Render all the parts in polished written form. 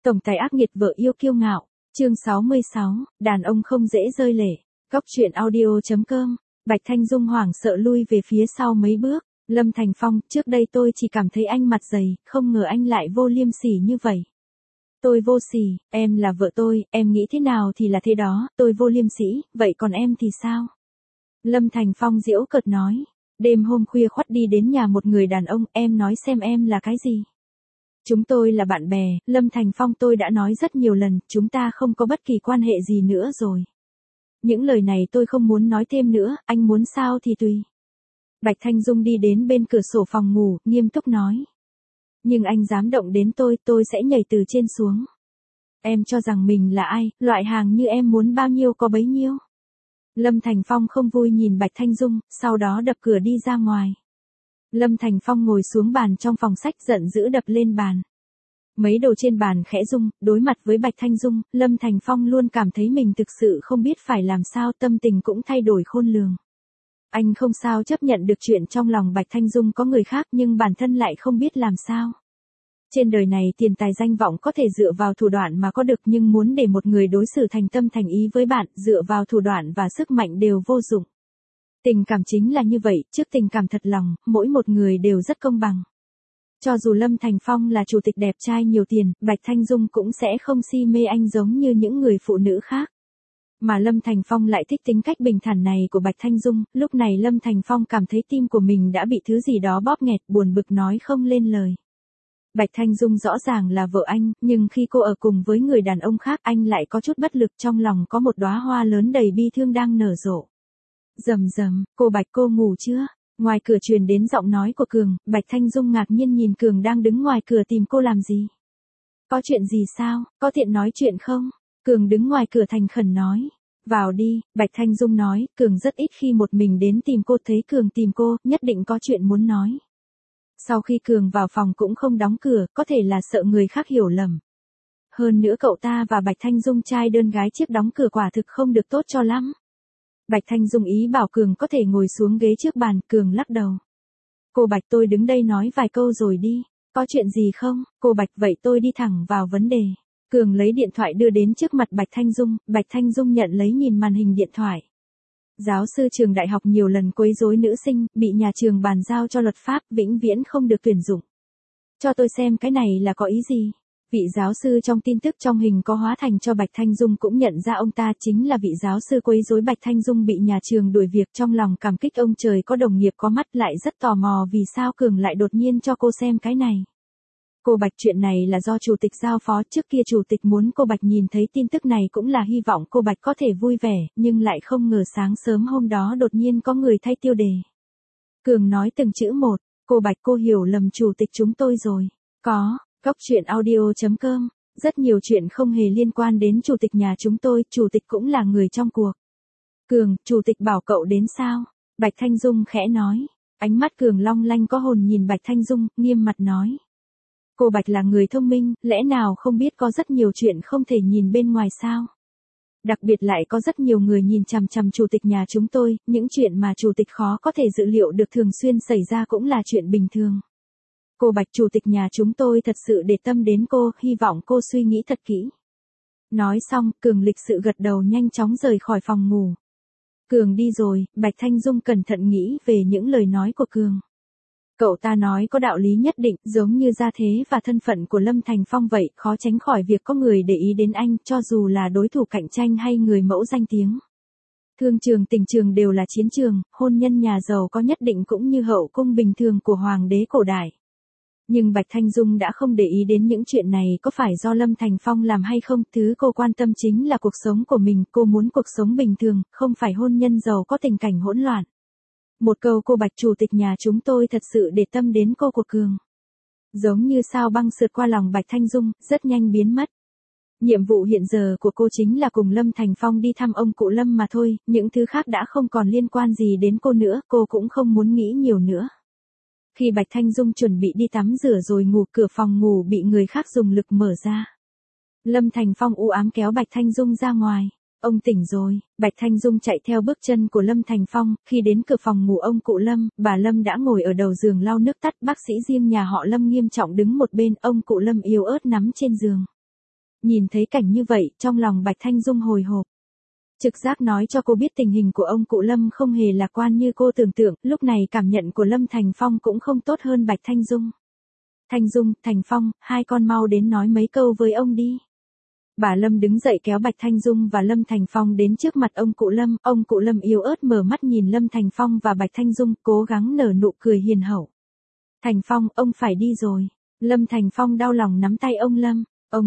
Tổng tài ác nghiệt vợ yêu kiêu ngạo, chương 66, đàn ông không dễ rơi lệ. Góc truyện audio.com. Bạch Thanh Dung hoảng sợ lui về phía sau mấy bước. Lâm Thành Phong, trước đây tôi chỉ cảm thấy anh mặt dày, không ngờ anh lại vô liêm sỉ như vậy. Tôi vô sỉ, em là vợ tôi, em nghĩ thế nào thì là thế đó, tôi vô liêm sỉ, vậy còn em thì sao? Lâm Thành Phong giễu cợt nói. Đêm hôm khuya khoắt đi đến nhà một người đàn ông, em nói xem em là cái gì? Chúng tôi là bạn bè, Lâm Thành Phong, tôi đã nói rất nhiều lần, chúng ta không có bất kỳ quan hệ gì nữa rồi. Những lời này tôi không muốn nói thêm nữa, anh muốn sao thì tùy. Bạch Thanh Dung đi đến bên cửa sổ phòng ngủ, nghiêm túc nói. Nhưng anh dám động đến tôi sẽ nhảy từ trên xuống. Em cho rằng mình là ai, loại hàng như em muốn bao nhiêu có bấy nhiêu. Lâm Thành Phong không vui nhìn Bạch Thanh Dung, sau đó đập cửa đi ra ngoài. Lâm Thành Phong ngồi xuống bàn trong phòng sách giận dữ đập lên bàn. Mấy đồ trên bàn khẽ rung, đối mặt với Bạch Thanh Dung, Lâm Thành Phong luôn cảm thấy mình thực sự không biết phải làm sao, tâm tình cũng thay đổi khôn lường. Anh không sao chấp nhận được chuyện trong lòng Bạch Thanh Dung có người khác nhưng bản thân lại không biết làm sao. Trên đời này tiền tài danh vọng có thể dựa vào thủ đoạn mà có được, nhưng muốn để một người đối xử thành tâm thành ý với bạn, dựa vào thủ đoạn và sức mạnh đều vô dụng. Tình cảm chính là như vậy, trước tình cảm thật lòng, mỗi một người đều rất công bằng. Cho dù Lâm Thành Phong là chủ tịch đẹp trai nhiều tiền, Bạch Thanh Dung cũng sẽ không si mê anh giống như những người phụ nữ khác. Mà Lâm Thành Phong lại thích tính cách bình thản này của Bạch Thanh Dung, lúc này Lâm Thành Phong cảm thấy tim của mình đã bị thứ gì đó bóp nghẹt, buồn bực nói không lên lời. Bạch Thanh Dung rõ ràng là vợ anh, nhưng khi cô ở cùng với người đàn ông khác anh lại có chút bất lực, trong lòng có một đóa hoa lớn đầy bi thương đang nở rộ. Rầm rầm, cô Bạch, cô ngủ chưa? Ngoài cửa truyền đến giọng nói của Cường, Bạch Thanh Dung ngạc nhiên nhìn Cường đang đứng ngoài cửa tìm cô làm gì. Có chuyện gì sao, có tiện nói chuyện không? Cường đứng ngoài cửa thành khẩn nói. Vào đi, Bạch Thanh Dung nói, Cường rất ít khi một mình đến tìm cô, thấy Cường tìm cô, nhất định có chuyện muốn nói. Sau khi Cường vào phòng cũng không đóng cửa, có thể là sợ người khác hiểu lầm. Hơn nữa cậu ta và Bạch Thanh Dung trai đơn gái chiếc đóng cửa quả thực không được tốt cho lắm. Bạch Thanh Dung ý bảo Cường có thể ngồi xuống ghế trước bàn, Cường lắc đầu. Cô Bạch, tôi đứng đây nói vài câu rồi đi. Có chuyện gì không? Cô Bạch, vậy tôi đi thẳng vào vấn đề. Cường lấy điện thoại đưa đến trước mặt Bạch Thanh Dung nhận lấy nhìn màn hình điện thoại. Giáo sư trường đại học nhiều lần quấy rối nữ sinh, bị nhà trường bàn giao cho luật pháp, vĩnh viễn không được tuyển dụng. Cho tôi xem cái này là có ý gì? Vị giáo sư trong tin tức trong hình có hóa thành cho Bạch Thanh Dung cũng nhận ra ông ta chính là vị giáo sư quấy rối Bạch Thanh Dung bị nhà trường đuổi việc, trong lòng cảm kích ông trời có đồng nghiệp có mắt, lại rất tò mò vì sao Cường lại đột nhiên cho cô xem cái này. Cô Bạch, chuyện này là do chủ tịch giao phó, trước kia chủ tịch muốn cô Bạch nhìn thấy tin tức này cũng là hy vọng cô Bạch có thể vui vẻ, nhưng lại không ngờ sáng sớm hôm đó đột nhiên có người thay tiêu đề. Cường nói từng chữ một, cô Bạch, cô hiểu lầm chủ tịch chúng tôi rồi. Có. Góc truyện audio.com, rất nhiều chuyện không hề liên quan đến chủ tịch nhà chúng tôi, chủ tịch cũng là người trong cuộc. Cường, chủ tịch bảo cậu đến sao? Bạch Thanh Dung khẽ nói. Ánh mắt Cường long lanh có hồn nhìn Bạch Thanh Dung, nghiêm mặt nói. Cô Bạch là người thông minh, lẽ nào không biết có rất nhiều chuyện không thể nhìn bên ngoài sao? Đặc biệt lại có rất nhiều người nhìn chằm chằm chủ tịch nhà chúng tôi, những chuyện mà chủ tịch khó có thể dự liệu được thường xuyên xảy ra cũng là chuyện bình thường. Cô Bạch, chủ tịch nhà chúng tôi thật sự để tâm đến cô, hy vọng cô suy nghĩ thật kỹ. Nói xong, Cường lịch sự gật đầu nhanh chóng rời khỏi phòng ngủ. Cường đi rồi, Bạch Thanh Dung cẩn thận nghĩ về những lời nói của Cường. Cậu ta nói có đạo lý nhất định, giống như gia thế và thân phận của Lâm Thành Phong vậy, khó tránh khỏi việc có người để ý đến anh, cho dù là đối thủ cạnh tranh hay người mẫu danh tiếng. Thương trường tình trường đều là chiến trường, hôn nhân nhà giàu có nhất định cũng như hậu cung bình thường của hoàng đế cổ đại. Nhưng Bạch Thanh Dung đã không để ý đến những chuyện này có phải do Lâm Thành Phong làm hay không, thứ cô quan tâm chính là cuộc sống của mình, cô muốn cuộc sống bình thường, không phải hôn nhân giàu có tình cảnh hỗn loạn. Một câu cô Bạch, chủ tịch nhà chúng tôi thật sự để tâm đến cô của Cường. Giống như sao băng sượt qua lòng Bạch Thanh Dung, rất nhanh biến mất. Nhiệm vụ hiện giờ của cô chính là cùng Lâm Thành Phong đi thăm ông cụ Lâm mà thôi, những thứ khác đã không còn liên quan gì đến cô nữa, cô cũng không muốn nghĩ nhiều nữa. Khi Bạch Thanh Dung chuẩn bị đi tắm rửa rồi ngủ, cửa phòng ngủ bị người khác dùng lực mở ra. Lâm Thành Phong u ám kéo Bạch Thanh Dung ra ngoài. Ông tỉnh rồi. Bạch Thanh Dung chạy theo bước chân của Lâm Thành Phong, khi đến cửa phòng ngủ ông cụ Lâm, bà Lâm đã ngồi ở đầu giường lau nước tắt, bác sĩ riêng nhà họ Lâm nghiêm trọng đứng một bên, ông cụ Lâm yếu ớt nằm trên giường. Nhìn thấy cảnh như vậy, trong lòng Bạch Thanh Dung hồi hộp. Trực giác nói cho cô biết tình hình của ông cụ Lâm không hề lạc quan như cô tưởng tượng, lúc này cảm nhận của Lâm Thành Phong cũng không tốt hơn Bạch Thanh Dung. Thanh Dung, Thành Phong, hai con mau đến nói mấy câu với ông đi. Bà Lâm đứng dậy kéo Bạch Thanh Dung và Lâm Thành Phong đến trước mặt ông cụ Lâm yếu ớt mở mắt nhìn Lâm Thành Phong và Bạch Thanh Dung, cố gắng nở nụ cười hiền hậu. Thành Phong, ông phải đi rồi. Lâm Thành Phong đau lòng nắm tay ông Lâm.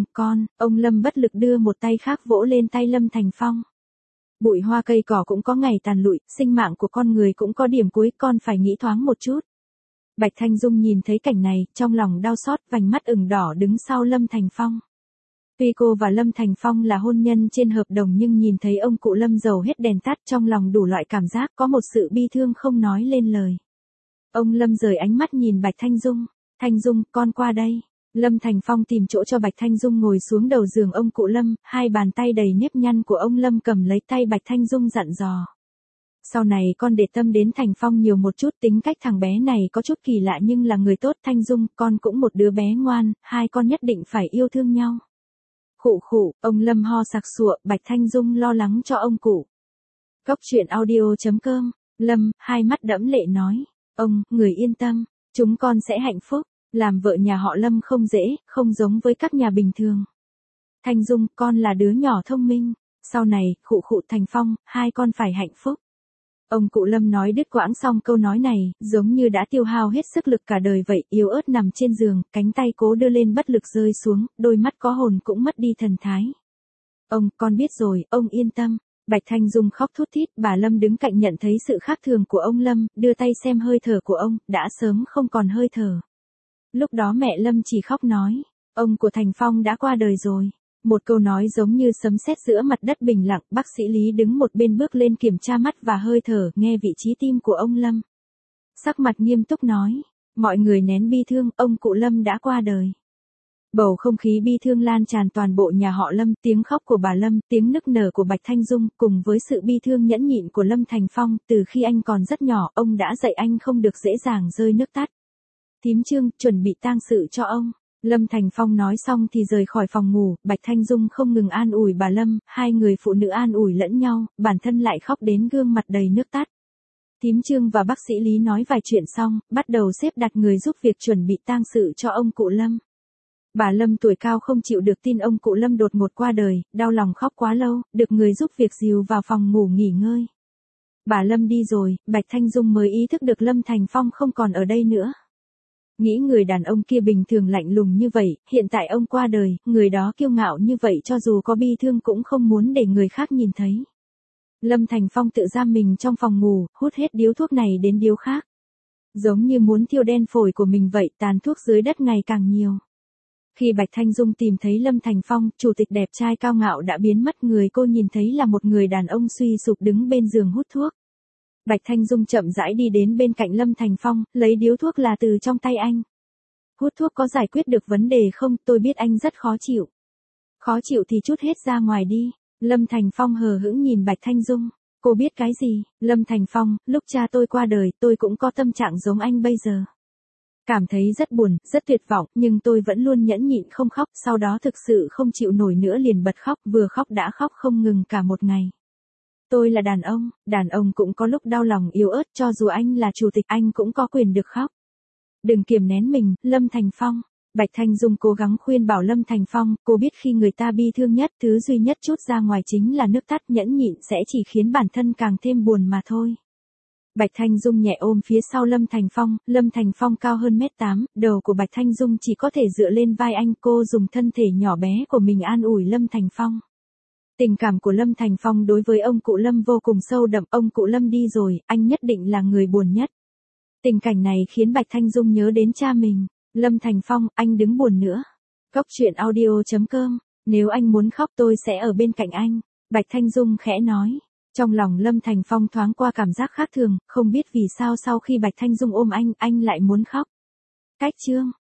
Ông Lâm bất lực đưa một tay khác vỗ lên tay Lâm Thành Phong. Bụi hoa cây cỏ cũng có ngày tàn lụi, sinh mạng của con người cũng có điểm cuối, con phải nghĩ thoáng một chút. Bạch Thanh Dung nhìn thấy cảnh này, trong lòng đau xót, vành mắt ửng đỏ đứng sau Lâm Thành Phong. Tuy cô và Lâm Thành Phong là hôn nhân trên hợp đồng nhưng nhìn thấy ông cụ Lâm dầu hết đèn tắt, trong lòng đủ loại cảm giác, có một sự bi thương không nói lên lời. Ông Lâm rời ánh mắt nhìn Bạch Thanh Dung. Thanh Dung, con qua đây. Lâm Thành Phong tìm chỗ cho Bạch Thanh Dung ngồi xuống đầu giường ông cụ Lâm, hai bàn tay đầy nếp nhăn của ông Lâm cầm lấy tay Bạch Thanh Dung dặn dò. Sau này con để tâm đến Thành Phong nhiều một chút, tính cách thằng bé này có chút kỳ lạ nhưng là người tốt. Thanh Dung, con cũng một đứa bé ngoan, hai con nhất định phải yêu thương nhau. Khụ khụ, ông Lâm ho sặc sụa, Bạch Thanh Dung lo lắng cho ông cụ. Cốc truyện audio.com, Lâm, hai mắt đẫm lệ nói, ông, người yên tâm, chúng con sẽ hạnh phúc, làm vợ nhà họ Lâm không dễ, không giống với các nhà bình thường. Thanh Dung, con là đứa nhỏ thông minh, sau này, khụ khụ Thành Phong, hai con phải hạnh phúc. Ông cụ Lâm nói đứt quãng xong câu nói này, giống như đã tiêu hao hết sức lực cả đời vậy, yếu ớt nằm trên giường, cánh tay cố đưa lên bất lực rơi xuống, đôi mắt có hồn cũng mất đi thần thái. Ông, con biết rồi, ông yên tâm. Bạch Thanh Dung khóc thút thít, bà Lâm đứng cạnh nhận thấy sự khác thường của ông Lâm, đưa tay xem hơi thở của ông, đã sớm không còn hơi thở. Lúc đó mẹ Lâm chỉ khóc nói, ông của Thành Phong đã qua đời rồi. Một câu nói giống như sấm sét giữa mặt đất bình lặng, bác sĩ Lý đứng một bên bước lên kiểm tra mắt và hơi thở, nghe vị trí tim của ông Lâm. Sắc mặt nghiêm túc nói, mọi người nén bi thương, ông cụ Lâm đã qua đời. Bầu không khí bi thương lan tràn toàn bộ nhà họ Lâm, tiếng khóc của bà Lâm, tiếng nức nở của Bạch Thanh Dung, cùng với sự bi thương nhẫn nhịn của Lâm Thành Phong, từ khi anh còn rất nhỏ, ông đã dạy anh không được dễ dàng rơi nước mắt. Thím Trương, chuẩn bị tang sự cho ông. Lâm Thành Phong nói xong thì rời khỏi phòng ngủ, Bạch Thanh Dung không ngừng an ủi bà Lâm, hai người phụ nữ an ủi lẫn nhau, bản thân lại khóc đến gương mặt đầy nước mắt. Thím Trương và bác sĩ Lý nói vài chuyện xong, bắt đầu xếp đặt người giúp việc chuẩn bị tang sự cho ông cụ Lâm. Bà Lâm tuổi cao không chịu được tin ông cụ Lâm đột ngột qua đời, đau lòng khóc quá lâu, được người giúp việc dìu vào phòng ngủ nghỉ ngơi. Bà Lâm đi rồi, Bạch Thanh Dung mới ý thức được Lâm Thành Phong không còn ở đây nữa. Nghĩ người đàn ông kia bình thường lạnh lùng như vậy, hiện tại ông qua đời, người đó kiêu ngạo như vậy cho dù có bi thương cũng không muốn để người khác nhìn thấy. Lâm Thành Phong tự giam mình trong phòng ngủ, hút hết điếu thuốc này đến điếu khác. Giống như muốn thiêu đen phổi của mình vậy, tàn thuốc dưới đất ngày càng nhiều. Khi Bạch Thanh Dung tìm thấy Lâm Thành Phong, chủ tịch đẹp trai cao ngạo đã biến mất, người cô nhìn thấy là một người đàn ông suy sụp đứng bên giường hút thuốc. Bạch Thanh Dung chậm rãi đi đến bên cạnh Lâm Thành Phong, lấy điếu thuốc là từ trong tay anh. Hút thuốc có giải quyết được vấn đề không, tôi biết anh rất khó chịu. Khó chịu thì chút hết ra ngoài đi. Lâm Thành Phong hờ hững nhìn Bạch Thanh Dung. Cô biết cái gì? Lâm Thành Phong, lúc cha tôi qua đời, tôi cũng có tâm trạng giống anh bây giờ. Cảm thấy rất buồn, rất tuyệt vọng, nhưng tôi vẫn luôn nhẫn nhịn không khóc, sau đó thực sự không chịu nổi nữa liền bật khóc, vừa khóc đã khóc không ngừng cả một ngày. Tôi là đàn ông cũng có lúc đau lòng yếu ớt, cho dù anh là chủ tịch anh cũng có quyền được khóc. Đừng kiềm nén mình, Lâm Thành Phong. Bạch Thanh Dung cố gắng khuyên bảo Lâm Thành Phong, cô biết khi người ta bi thương nhất, thứ duy nhất trút ra ngoài chính là nước mắt, nhẫn nhịn sẽ chỉ khiến bản thân càng thêm buồn mà thôi. Bạch Thanh Dung nhẹ ôm phía sau Lâm Thành Phong cao hơn 1m8, đầu của Bạch Thanh Dung chỉ có thể dựa lên vai anh, cô dùng thân thể nhỏ bé của mình an ủi Lâm Thành Phong. Tình cảm của Lâm Thành Phong đối với ông cụ Lâm vô cùng sâu đậm, ông cụ Lâm đi rồi, anh nhất định là người buồn nhất. Tình cảnh này khiến Bạch Thanh Dung nhớ đến cha mình. Lâm Thành Phong, anh đứng buồn nữa. Cốc truyện audio.com, nếu anh muốn khóc tôi sẽ ở bên cạnh anh. Bạch Thanh Dung khẽ nói. Trong lòng Lâm Thành Phong thoáng qua cảm giác khác thường, không biết vì sao sau khi Bạch Thanh Dung ôm anh lại muốn khóc. Cách chương.